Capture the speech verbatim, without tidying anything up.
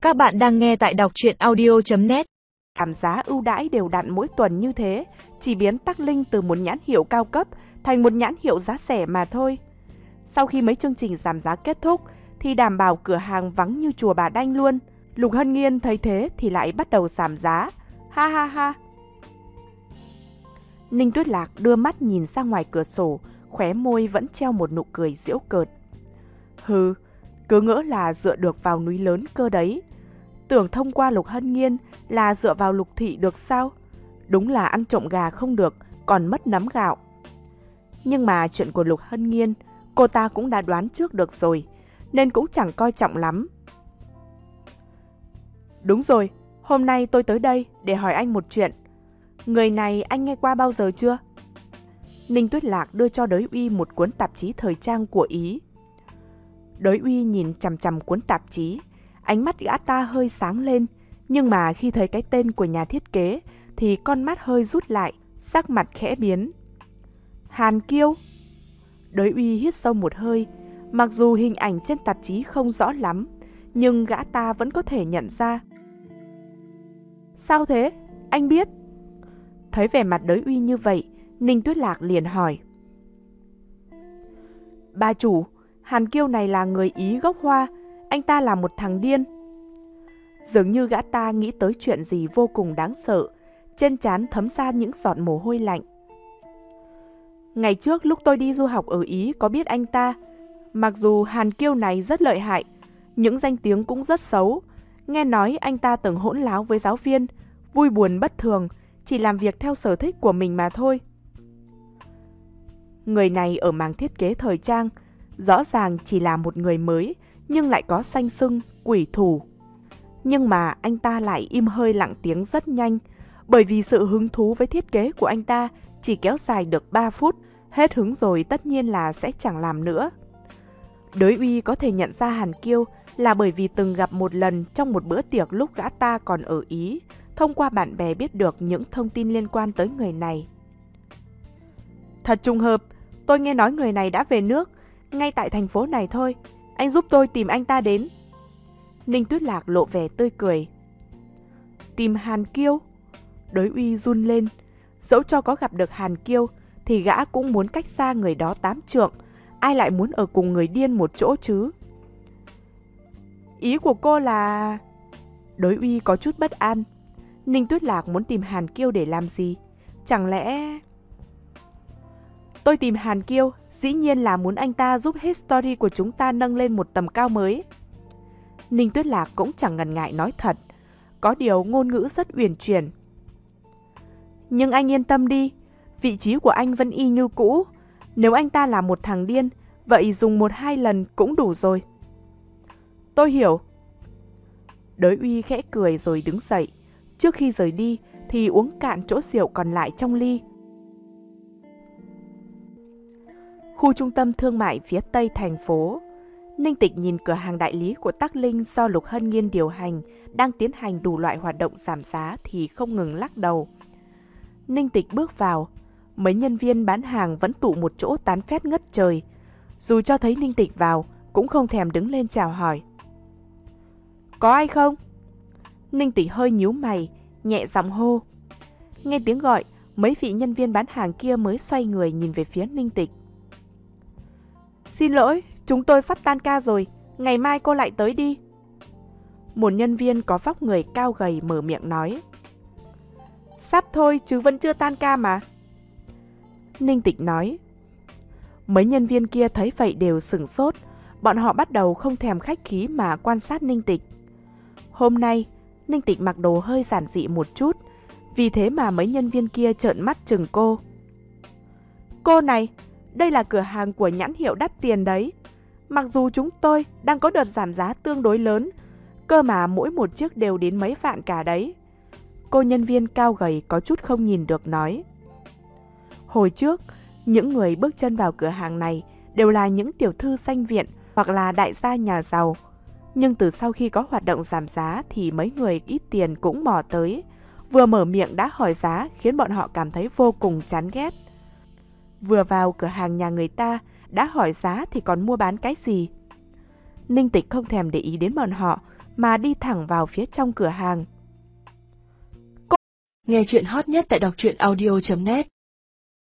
Các bạn đang nghe tại đọc truyện audio chấm net. Giảm giá ưu đãi đều đặn mỗi tuần như thế, chỉ biến Tắc Linh từ một nhãn hiệu cao cấp thành một nhãn hiệu giá rẻ mà thôi. Sau khi mấy chương trình giảm giá kết thúc thì đảm bảo cửa hàng vắng như chùa Bà Đanh luôn. Lục Hân Nghiên thấy thế thì lại bắt đầu giảm giá. Ha ha ha. Ninh Tuyết Lạc đưa mắt nhìn ra ngoài cửa sổ, khóe môi vẫn treo một nụ cười giễu cợt. Hừ, cứ ngỡ là dựa được vào núi lớn cơ đấy. Tưởng thông qua Lục Hân Nghiên là dựa vào Lục Thị được sao? Đúng là ăn trộm gà không được, còn mất nắm gạo. Nhưng mà chuyện của Lục Hân Nghiên, cô ta cũng đã đoán trước được rồi, nên cũng chẳng coi trọng lắm. Đúng rồi, hôm nay tôi tới đây để hỏi anh một chuyện. Người này anh nghe qua bao giờ chưa? Ninh Tuyết Lạc đưa cho Đới Uy một cuốn tạp chí thời trang của Ý. Đới Uy nhìn chằm chằm cuốn tạp chí, ánh mắt gã ta hơi sáng lên, nhưng mà khi thấy cái tên của nhà thiết kế thì con mắt hơi rút lại, sắc mặt khẽ biến. Hàn Kiêu. Đới Uy hít sâu một hơi, mặc dù hình ảnh trên tạp chí không rõ lắm, nhưng gã ta vẫn có thể nhận ra. Sao thế? Anh biết? Thấy vẻ mặt Đới Uy như vậy, Ninh Tuyết Lạc liền hỏi. Bà chủ, Hàn Kiêu này là người Ý gốc Hoa, anh ta là một thằng điên. Dường như gã ta nghĩ tới chuyện gì vô cùng đáng sợ, trên trán thấm ra những giọt mồ hôi lạnh. Ngày trước lúc tôi đi du học ở Ý có biết anh ta, mặc dù Hàn Kiêu này rất lợi hại, những danh tiếng cũng rất xấu. Nghe nói anh ta từng hỗn láo với giáo viên, vui buồn bất thường, chỉ làm việc theo sở thích của mình mà thôi. Người này ở mảng thiết kế thời trang, rõ ràng chỉ là một người mới, nhưng lại có danh xưng quỷ thủ. Nhưng mà anh ta lại im hơi lặng tiếng rất nhanh, bởi vì sự hứng thú với thiết kế của anh ta chỉ kéo dài được ba phút, hết hứng rồi tất nhiên là sẽ chẳng làm nữa. Đới Uy có thể nhận ra Hàn Kiêu là bởi vì từng gặp một lần trong một bữa tiệc lúc gã ta còn ở Ý, thông qua bạn bè biết được những thông tin liên quan tới người này. Thật trùng hợp, tôi nghe nói người này đã về nước, ngay tại thành phố này thôi, anh giúp tôi tìm anh ta đến. Ninh Tuyết Lạc lộ vẻ tươi cười. Tìm Hàn Kiêu? Đới Uy run lên, dẫu cho có gặp được Hàn Kiêu thì gã cũng muốn cách xa người đó tám trượng, ai lại muốn ở cùng người điên một chỗ chứ? Ý của cô là... Đới Uy có chút bất an. Ninh Tuyết Lạc muốn tìm Hàn Kiêu để làm gì? Chẳng lẽ... Tôi tìm Hàn Kiêu, dĩ nhiên là muốn anh ta giúp history của chúng ta nâng lên một tầm cao mới. Ninh Tuyết Lạc cũng chẳng ngần ngại nói thật, có điều ngôn ngữ rất uyển chuyển. Nhưng anh yên tâm đi, vị trí của anh vẫn y như cũ. Nếu anh ta là một thằng điên, vậy dùng một hai lần cũng đủ rồi. Tôi hiểu. Đới Uy khẽ cười rồi đứng dậy. Trước khi rời đi thì uống cạn chỗ rượu còn lại trong ly. Khu trung tâm thương mại phía tây thành phố. Ninh Tịch nhìn cửa hàng đại lý của Tắc Linh do Lục Hân Nghiên điều hành đang tiến hành đủ loại hoạt động giảm giá thì không ngừng lắc đầu. Ninh Tịch bước vào, mấy nhân viên bán hàng vẫn tụ một chỗ tán phét ngất trời. Dù cho thấy Ninh Tịch vào, cũng không thèm đứng lên chào hỏi. Có ai không? Ninh Tịch hơi nhíu mày, nhẹ giọng hô. Nghe tiếng gọi, mấy vị nhân viên bán hàng kia mới xoay người nhìn về phía Ninh Tịch. Xin lỗi, chúng tôi sắp tan ca rồi, ngày mai cô lại tới đi. Một nhân viên có vóc người cao gầy mở miệng nói. Sắp thôi chứ vẫn chưa tan ca mà. Ninh Tịch nói. Mấy nhân viên kia thấy vậy đều sửng sốt, bọn họ bắt đầu không thèm khách khí mà quan sát Ninh Tịch. Hôm nay, Ninh Tịch mặc đồ hơi giản dị một chút, vì thế mà mấy nhân viên kia trợn mắt chừng cô. Cô này, đây là cửa hàng của nhãn hiệu đắt tiền đấy. Mặc dù chúng tôi đang có đợt giảm giá tương đối lớn, cơ mà mỗi một chiếc đều đến mấy vạn cả đấy. Cô nhân viên cao gầy có chút không nhìn được nói. Hồi trước, những người bước chân vào cửa hàng này đều là những tiểu thư sanh viện hoặc là đại gia nhà giàu. Nhưng từ sau khi có hoạt động giảm giá thì mấy người ít tiền cũng mò tới. Vừa mở miệng đã hỏi giá khiến bọn họ cảm thấy vô cùng chán ghét. Vừa vào cửa hàng nhà người ta đã hỏi giá thì còn mua bán cái gì? Ninh Tịch không thèm để ý đến bọn họ mà đi thẳng vào phía trong cửa hàng. Nghe chuyện hot nhất tại đọc truyện audio chấm net